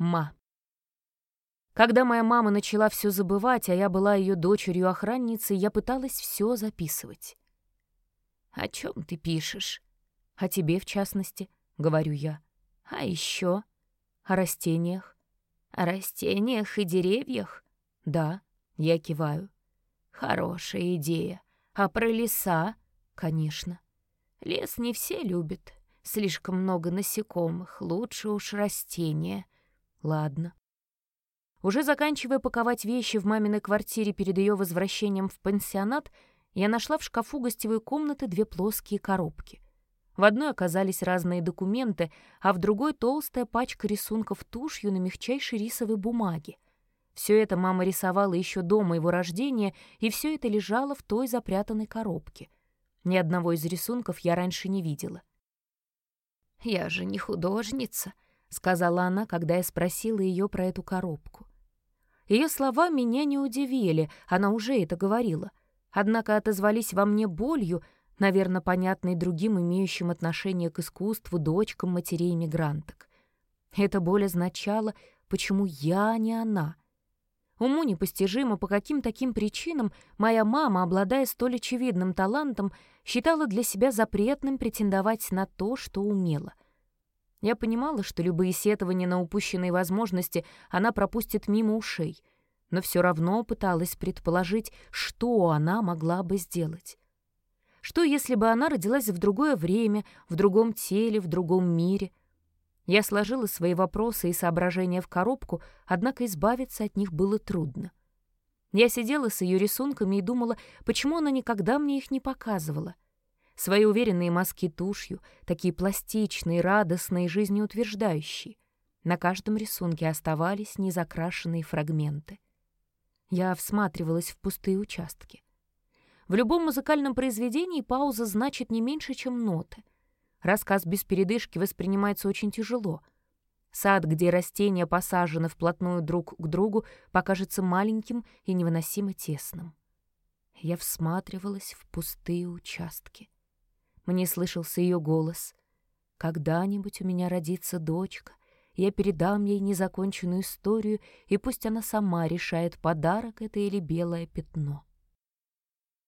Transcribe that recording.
Ма. Когда моя мама начала все забывать, а я была ее дочерью-охранницей, я пыталась все записывать. «О чем ты пишешь?» «О тебе, в частности», — говорю я. «А еще?» «О растениях». «О растениях и деревьях?» «Да», — я киваю. «Хорошая идея. А про леса?» «Конечно». «Лес не все любят. Слишком много насекомых. Лучше уж растения». «Ладно». Уже заканчивая паковать вещи в маминой квартире перед ее возвращением в пансионат, я нашла в шкафу гостевой комнаты 2 плоские коробки. В одной оказались разные документы, а в другой — толстая пачка рисунков тушью на мягчайшей рисовой бумаге. Все это мама рисовала еще до моего рождения, и все это лежало в той запрятанной коробке. Ни одного из рисунков я раньше не видела. «Я же не художница», — сказала она, когда я спросила ее про эту коробку. Ее слова меня не удивили, она уже это говорила. Однако отозвались во мне болью, наверное, понятной другим, имеющим отношение к искусству, дочкам матерей-эмигранток. Эта боль означала, почему я, а не она. Уму непостижимо, по каким таким причинам моя мама, обладая столь очевидным талантом, считала для себя запретным претендовать на то, что умела. Я понимала, что любые сетования на упущенные возможности она пропустит мимо ушей, но все равно пыталась предположить, что она могла бы сделать. Что, если бы она родилась в другое время, в другом теле, в другом мире? Я сложила свои вопросы и соображения в коробку, однако избавиться от них было трудно. Я сидела с ее рисунками и думала, почему она никогда мне их не показывала. Свои уверенные мазки тушью, такие пластичные, радостные, жизнеутверждающие. На каждом рисунке оставались незакрашенные фрагменты. Я всматривалась в пустые участки. В любом музыкальном произведении пауза значит не меньше, чем ноты. Рассказ без передышки воспринимается очень тяжело. Сад, где растения посажены вплотную друг к другу, покажется маленьким и невыносимо тесным. Я всматривалась в пустые участки. Мне слышался ее голос. «Когда-нибудь у меня родится дочка, я передам ей незаконченную историю, и пусть она сама решает, подарок это или белое пятно».